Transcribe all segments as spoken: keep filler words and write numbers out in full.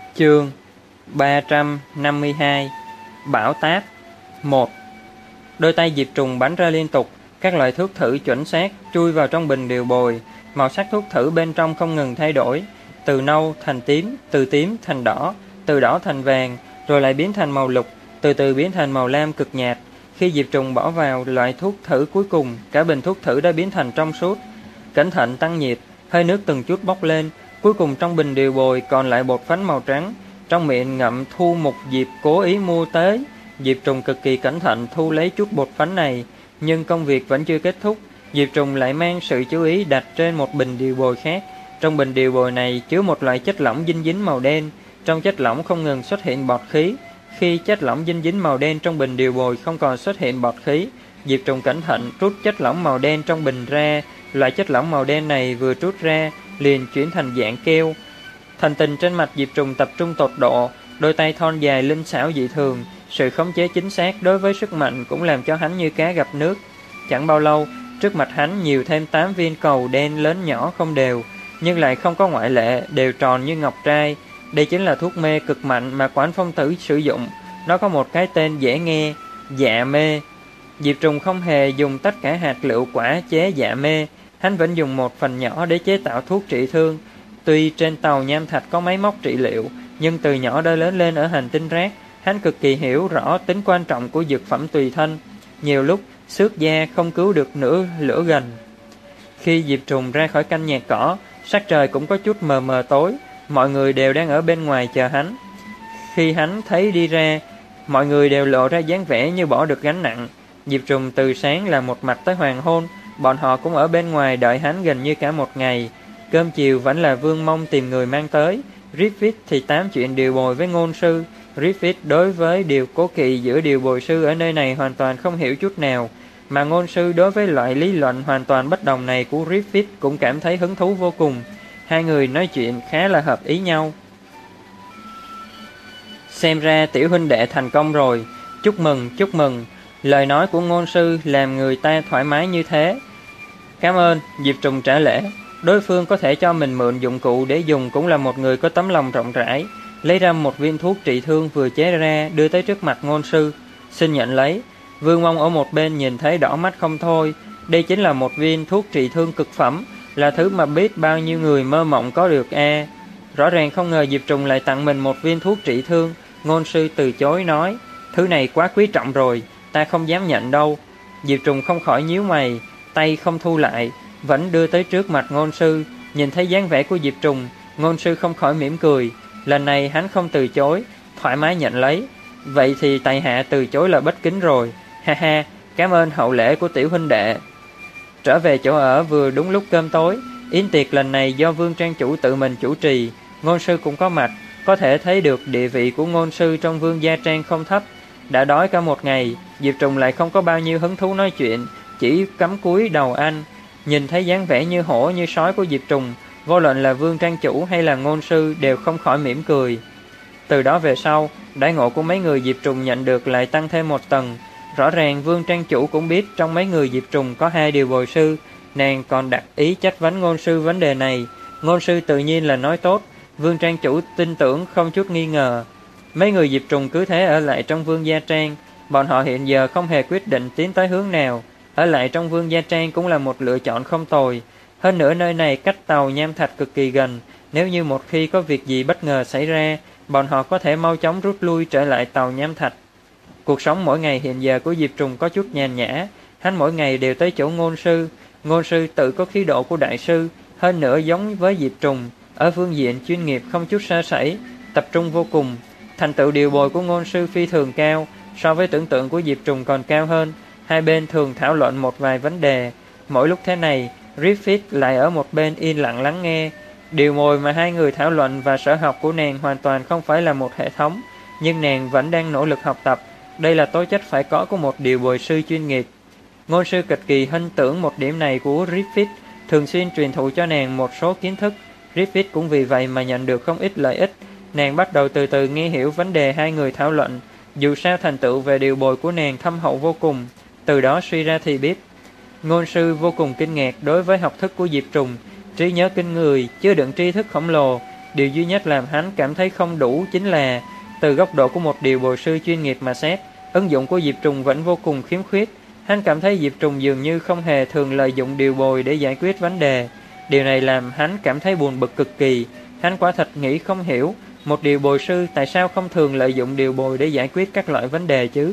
Chương ba trăm năm mươi hai. Bão táp. Một. Đôi tay Diệp Trùng bắn ra liên tục, các loại thuốc thử chuẩn xác chui vào trong bình điều bồi. Màu sắc thuốc thử bên trong không ngừng thay đổi, từ nâu thành tím, từ tím thành đỏ, từ đỏ thành vàng, rồi lại biến thành màu lục, từ từ biến thành màu lam cực nhạt. Khi Diệp Trùng bỏ vào loại thuốc thử cuối cùng, cả bình thuốc thử đã biến thành trong suốt. Cẩn thận tăng nhiệt, hơi nước từng chút bốc lên. Cuối cùng trong bình điều bồi còn lại bột phấn màu trắng. Trong miệng ngậm Thu Mục Diệp cố ý mua tới. Diệp Trùng cực kỳ cẩn thận thu lấy chút bột phấn này, nhưng công việc vẫn chưa kết thúc. Diệp Trùng lại mang sự chú ý đặt trên một bình điều bồi khác. Trong bình điều bồi này chứa một loại chất lỏng dinh dính màu đen. Trong chất lỏng không ngừng xuất hiện bọt khí. Khi chất lỏng dinh dính màu đen trong bình điều bồi không còn xuất hiện bọt khí, Diệp Trùng cẩn thận rút chất lỏng màu đen trong bình ra. Loại chất lỏng màu đen này vừa rút ra liền chuyển thành dạng keo. Thần tình trên mặt Diệp Trùng tập trung tột độ, đôi tay thon dài linh xảo dị thường. Sự khống chế chính xác đối với sức mạnh cũng làm cho hắn như cá gặp nước. Chẳng bao lâu, trước mặt hắn nhiều thêm tám viên cầu đen lớn nhỏ không đều, nhưng lại không có ngoại lệ, đều tròn như ngọc trai. Đây chính là thuốc mê cực mạnh mà Quán Phong Tử sử dụng. Nó có một cái tên dễ nghe, dạ mê. Diệp Trùng không hề dùng tất cả hạt lựu quả chế dạ mê, hắn vẫn dùng một phần nhỏ để chế tạo thuốc trị thương. Tuy trên tàu nham thạch có máy móc trị liệu, nhưng từ nhỏ đã lớn lên ở hành tinh rác, hắn cực kỳ hiểu rõ tính quan trọng của dược phẩm tùy thân. Nhiều lúc xước da không cứu được nửa lửa gần. Khi Diệp Trùng ra khỏi căn nhà cỏ, sắc trời cũng có chút mờ mờ tối, mọi người đều đang ở bên ngoài chờ hắn. Khi hắn thấy đi ra, mọi người đều lộ ra dáng vẻ như bỏ được gánh nặng. Diệp Trùng từ sáng làm một mạch tới hoàng hôn, bọn họ cũng ở bên ngoài đợi hắn gần như cả một ngày. Cơm chiều vẫn là Vương Mông tìm người mang tới. Griffith thì tám chuyện điều bồi với ngôn sư. Griffith đối với điều cố kỵ giữa điều bồi sư ở nơi này hoàn toàn không hiểu chút nào, mà ngôn sư đối với loại lý luận hoàn toàn bất đồng này của Griffith cũng cảm thấy hứng thú vô cùng. Hai người nói chuyện khá là hợp ý nhau. Xem ra tiểu huynh đệ thành công rồi. Chúc mừng, chúc mừng. Lời nói của ngôn sư làm người ta thoải mái như thế. Cảm ơn, Diệp Trùng trả lễ. Đối phương có thể cho mình mượn dụng cụ để dùng cũng là một người có tấm lòng rộng rãi. Lấy ra một viên thuốc trị thương vừa chế ra đưa tới trước mặt ngôn sư. Xin nhận lấy. Vương Mông ở một bên nhìn thấy đỏ mắt không thôi. Đây chính là một viên thuốc trị thương cực phẩm, là thứ mà biết bao nhiêu người mơ mộng có được a. À, rõ ràng không ngờ Diệp Trùng lại tặng mình một viên thuốc trị thương. Ngôn sư từ chối nói, thứ này quá quý trọng rồi, ta không dám nhận đâu. Diệp Trùng không khỏi nhíu mày, tay không thu lại, vẫn đưa tới trước mặt ngôn sư. Nhìn thấy dáng vẻ của Diệp Trùng, ngôn sư không khỏi mỉm cười. Lần này hắn không từ chối, thoải mái nhận lấy. Vậy thì tại hạ từ chối là bất kính rồi. Ha ha, cảm ơn hậu lễ của tiểu huynh đệ. Trở về chỗ ở vừa đúng lúc cơm tối. Yến tiệc lần này do Vương Trang Chủ tự mình chủ trì, ngôn sư cũng có mặt. Có thể thấy được địa vị của ngôn sư trong Vương gia trang không thấp. Đã đói cả một ngày, Diệp Trùng lại không có bao nhiêu hứng thú nói chuyện, chỉ cắm cúi đầu ăn. Nhìn thấy dáng vẻ như hổ như sói của Diệp Trùng, vô luận là Vương Trang Chủ hay là ngôn sư đều không khỏi mỉm cười. Từ đó về sau, đãi ngộ của mấy người Diệp Trùng nhận được lại tăng thêm một tầng. Rõ ràng Vương Trang Chủ cũng biết trong mấy người Diệp Trùng có hai điều bồi sư, nàng còn đặt ý trách vấn ngôn sư vấn đề này. Ngôn sư tự nhiên là nói tốt, Vương Trang Chủ tin tưởng không chút nghi ngờ. Mấy người Diệp Trùng cứ thế ở lại trong Vương gia trang. Bọn họ hiện giờ không hề quyết định tiến tới hướng nào. Ở lại trong Vương gia trang cũng là một lựa chọn không tồi. Hơn nữa nơi này cách tàu nham thạch cực kỳ gần. Nếu như một khi có việc gì bất ngờ xảy ra, bọn họ có thể mau chóng rút lui trở lại tàu nham thạch. Cuộc sống mỗi ngày hiện giờ của Diệp Trùng có chút nhàn nhã. Hắn mỗi ngày đều tới chỗ ngôn sư. Ngôn sư tự có khí độ của đại sư, hơn nữa giống với Diệp Trùng, ở phương diện chuyên nghiệp không chút sơ sẩy, tập trung vô cùng. Thành tựu điều bồi của ngôn sư phi thường cao, so với tưởng tượng của Diệp Trùng còn cao hơn. Hai bên thường thảo luận một vài vấn đề. Mỗi lúc thế này, Griffith lại ở một bên yên lặng lắng nghe. Điều bồi mà hai người thảo luận và sở học của nàng hoàn toàn không phải là một hệ thống, nhưng nàng vẫn đang nỗ lực học tập. Đây là tố chất phải có của một điều bồi sư chuyên nghiệp. Ngôn sư cực kỳ hân tưởng một điểm này của Griffith, thường xuyên truyền thụ cho nàng một số kiến thức. Griffith cũng vì vậy mà nhận được không ít lợi ích. Nàng bắt đầu từ từ nghe hiểu vấn đề hai người thảo luận. Dù sao thành tựu về điều bồi của nàng thâm hậu vô cùng, từ đó suy ra thì biết. Ngôn sư vô cùng kinh ngạc đối với học thức của Diệp Trùng, trí nhớ kinh người, chứa đựng tri thức khổng lồ. Điều duy nhất làm hắn cảm thấy không đủ chính là, từ góc độ của một điều bồi sư chuyên nghiệp mà xét, ứng dụng của Diệp Trùng vẫn vô cùng khiếm khuyết. Hắn cảm thấy Diệp Trùng dường như không hề thường lợi dụng điều bồi để giải quyết vấn đề. Điều này làm hắn cảm thấy buồn bực cực kỳ. Hắn quả thật nghĩ không hiểu, một điều bồi sư tại sao không thường lợi dụng điều bồi để giải quyết các loại vấn đề chứ.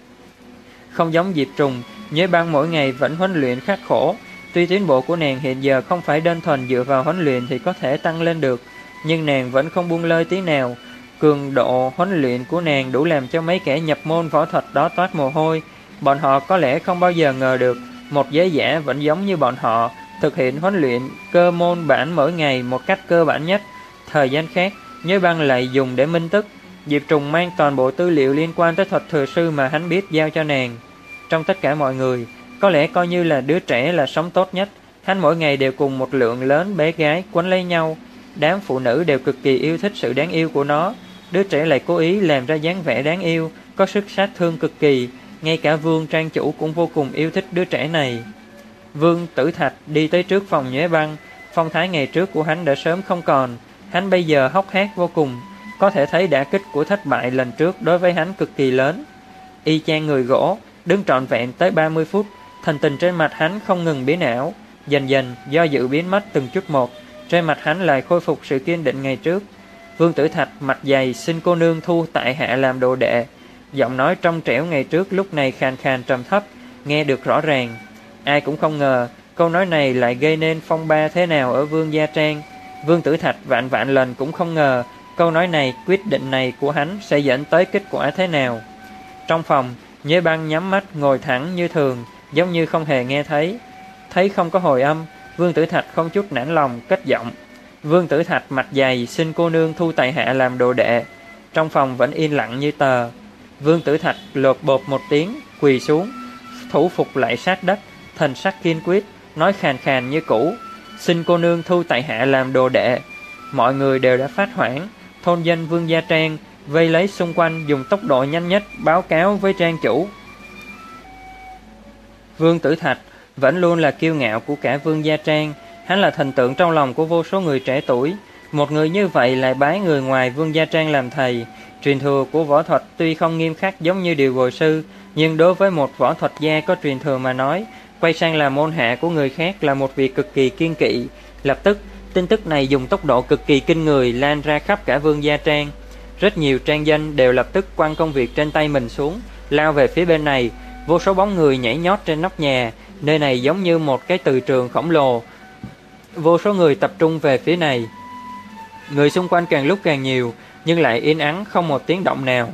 Không giống Diệp Trùng, Nhuế Băng mỗi ngày vẫn huấn luyện khắc khổ. Tuy tiến bộ của nàng hiện giờ không phải đơn thuần dựa vào huấn luyện thì có thể tăng lên được, nhưng nàng vẫn không buông lơi tí nào. Cường độ huấn luyện của nàng đủ làm cho mấy kẻ nhập môn võ thuật đó toát mồ hôi. Bọn họ có lẽ không bao giờ ngờ được một giới giả vẫn giống như bọn họ thực hiện huấn luyện cơ môn bản mỗi ngày một cách cơ bản nhất. Thời gian khác, Nhuế Băng lại dùng để minh tức. Diệp Trùng mang toàn bộ tư liệu liên quan tới thuật thừa sư mà hắn biết giao cho nàng. Trong tất cả mọi người, có lẽ coi như là đứa trẻ là sống tốt nhất. Hắn mỗi ngày đều cùng một lượng lớn bé gái quấn lấy nhau. Đám phụ nữ đều cực kỳ yêu thích sự đáng yêu của nó. Đứa trẻ lại cố ý làm ra dáng vẻ đáng yêu, có sức sát thương cực kỳ. Ngay cả Vương Trang Chủ cũng vô cùng yêu thích đứa trẻ này. Vương Tử Thạch đi tới trước phòng Nhuế Băng. Phong thái ngày trước của hắn đã sớm không còn. Hắn bây giờ hốc hác vô cùng. Có thể thấy đả kích của thất bại lần trước đối với hắn cực kỳ lớn. Y chang người gỗ, đứng trọn vẹn tới ba mươi phút. Thần tình trên mặt hắn không ngừng biến ảo. Dần dần do dự biến mất từng chút một. Trên mặt hắn lại khôi phục sự kiên định ngày trước. Vương Tử Thạch mặt dày xin cô nương thu tại hạ làm đồ đệ. Giọng nói trong trẻo ngày trước lúc này khàn khàn trầm thấp, nghe được rõ ràng. Ai cũng không ngờ câu nói này lại gây nên phong ba thế nào ở Vương Gia Trang. Vương Tử Thạch vạn vạn lần cũng không ngờ câu nói này, quyết định này của hắn sẽ dẫn tới kết quả thế nào. Trong phòng, Nhuế Băng nhắm mắt ngồi thẳng như thường, giống như không hề nghe thấy. Thấy không có hồi âm, Vương Tử Thạch không chút nản lòng cất giọng. Vương Tử Thạch mặt dày xin cô nương thu tại hạ làm đồ đệ. Trong phòng vẫn yên lặng như tờ. Vương Tử Thạch lột bột một tiếng, quỳ xuống, thủ phục lại sát đất, thần sắc kiên quyết, nói khàn khàn như cũ. Xin cô nương thu tại hạ làm đồ đệ. Mọi người đều đã phát hoảng. Thôn dân Vương Gia Trang vây lấy xung quanh, dùng tốc độ nhanh nhất báo cáo với Trang Chủ. Vương Tử Thạch vẫn luôn là kiêu ngạo của cả Vương Gia Trang. Hắn là thần tượng trong lòng của vô số người trẻ tuổi. Một người như vậy lại bái người ngoài Vương Gia Trang làm thầy. Truyền thừa của võ thuật tuy không nghiêm khắc giống như điều bồi sư, nhưng đối với một võ thuật gia có truyền thừa mà nói, quay sang làm môn hạ của người khác là một việc cực kỳ kiêng kỵ. Lập tức, tin tức này dùng tốc độ cực kỳ kinh người lan ra khắp cả Vương Gia Trang. Rất nhiều trang dân đều lập tức quăng công việc trên tay mình xuống, lao về phía bên này. Vô số bóng người nhảy nhót trên nóc nhà, nơi này giống như một cái từ trường khổng lồ. Vô số người tập trung về phía này. Người xung quanh càng lúc càng nhiều, nhưng lại yên ắng không một tiếng động nào.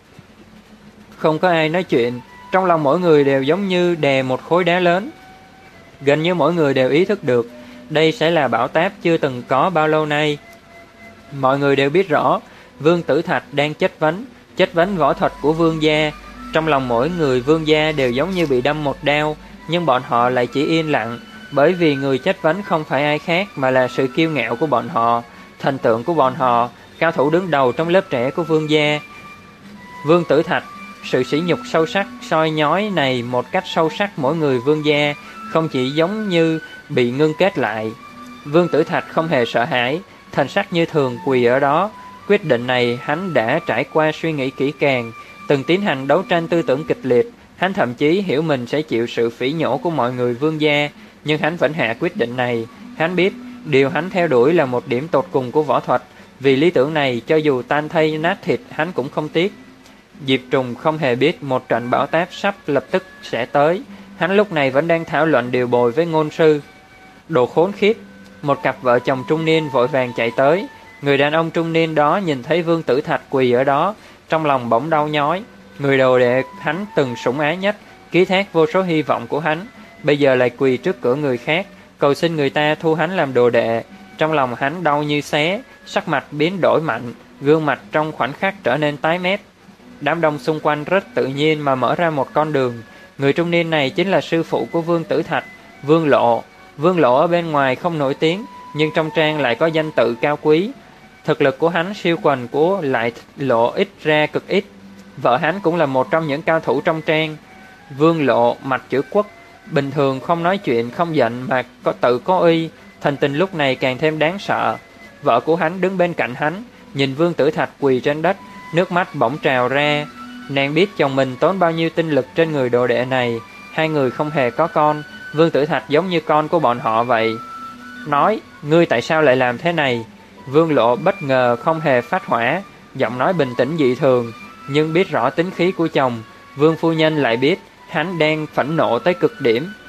Không có ai nói chuyện, trong lòng mỗi người đều giống như đè một khối đá lớn. Gần như mỗi người đều ý thức được, đây sẽ là bão táp chưa từng có bao lâu nay. Mọi người đều biết rõ, Vương Tử Thạch đang chất vấn, chất vấn võ thuật của Vương Gia. Trong lòng mỗi người Vương Gia đều giống như bị đâm một đao, nhưng bọn họ lại chỉ yên lặng, bởi vì người chất vấn không phải ai khác mà là sự kiêu ngạo của bọn họ, thần tượng của bọn họ, cao thủ đứng đầu trong lớp trẻ của Vương Gia. Vương Tử Thạch, sự sỉ nhục sâu sắc soi nhói này một cách sâu sắc mỗi người Vương Gia, không chỉ giống như bị ngưng kết lại. Vương Tử Thạch không hề sợ hãi, thần sắc như thường quỳ ở đó. Quyết định này hắn đã trải qua suy nghĩ kỹ càng, từng tiến hành đấu tranh tư tưởng kịch liệt. Hắn thậm chí hiểu mình sẽ chịu sự phỉ nhổ của mọi người Vương Gia, nhưng hắn vẫn hạ quyết định này. Hắn biết điều hắn theo đuổi là một điểm tột cùng của võ thuật, vì lý tưởng này cho dù tan thây nát thịt hắn cũng không tiếc. Diệp Trùng không hề biết một trận bão táp sắp lập tức sẽ tới. Hắn lúc này vẫn đang thảo luận điều bồi với ngôn sư. Đồ khốn khiếp! Một cặp vợ chồng trung niên vội vàng chạy tới. Người đàn ông trung niên đó nhìn thấy Vương Tử Thạch quỳ ở đó, trong lòng bỗng đau nhói. Người đồ đệ hắn từng sủng ái nhất, ký thác vô số hy vọng của hắn, bây giờ lại quỳ trước cửa người khác, cầu xin người ta thu hắn làm đồ đệ. Trong lòng hắn đau như xé, sắc mặt biến đổi mạnh, gương mặt trong khoảnh khắc trở nên tái mét. Đám đông xung quanh rất tự nhiên mà mở ra một con đường. Người trung niên này chính là sư phụ của Vương Tử Thạch, Vương Lộ. Vương Lộ ở bên ngoài không nổi tiếng, nhưng trong trang lại có danh tự cao quý. Thực lực của hắn siêu quần của lại lộ ít ra cực ít. Vợ hắn cũng là một trong những cao thủ trong trang. Vương Lộ mặt chữ quốc, bình thường không nói chuyện không giận mà có tự có uy, thần tình lúc này càng thêm đáng sợ. Vợ của hắn đứng bên cạnh hắn, nhìn Vương Tử Thạch quỳ trên đất, nước mắt bỗng trào ra. Nàng biết chồng mình tốn bao nhiêu tinh lực trên người đồ đệ này. Hai người không hề có con, Vương Tử Thạch giống như con của bọn họ vậy. Nói, ngươi tại sao lại làm thế này? Vương Lộ bất ngờ không hề phát hỏa, giọng nói bình tĩnh dị thường, nhưng biết rõ tính khí của chồng. Vương phu nhân lại biết hắn đang phẫn nộ tới cực điểm.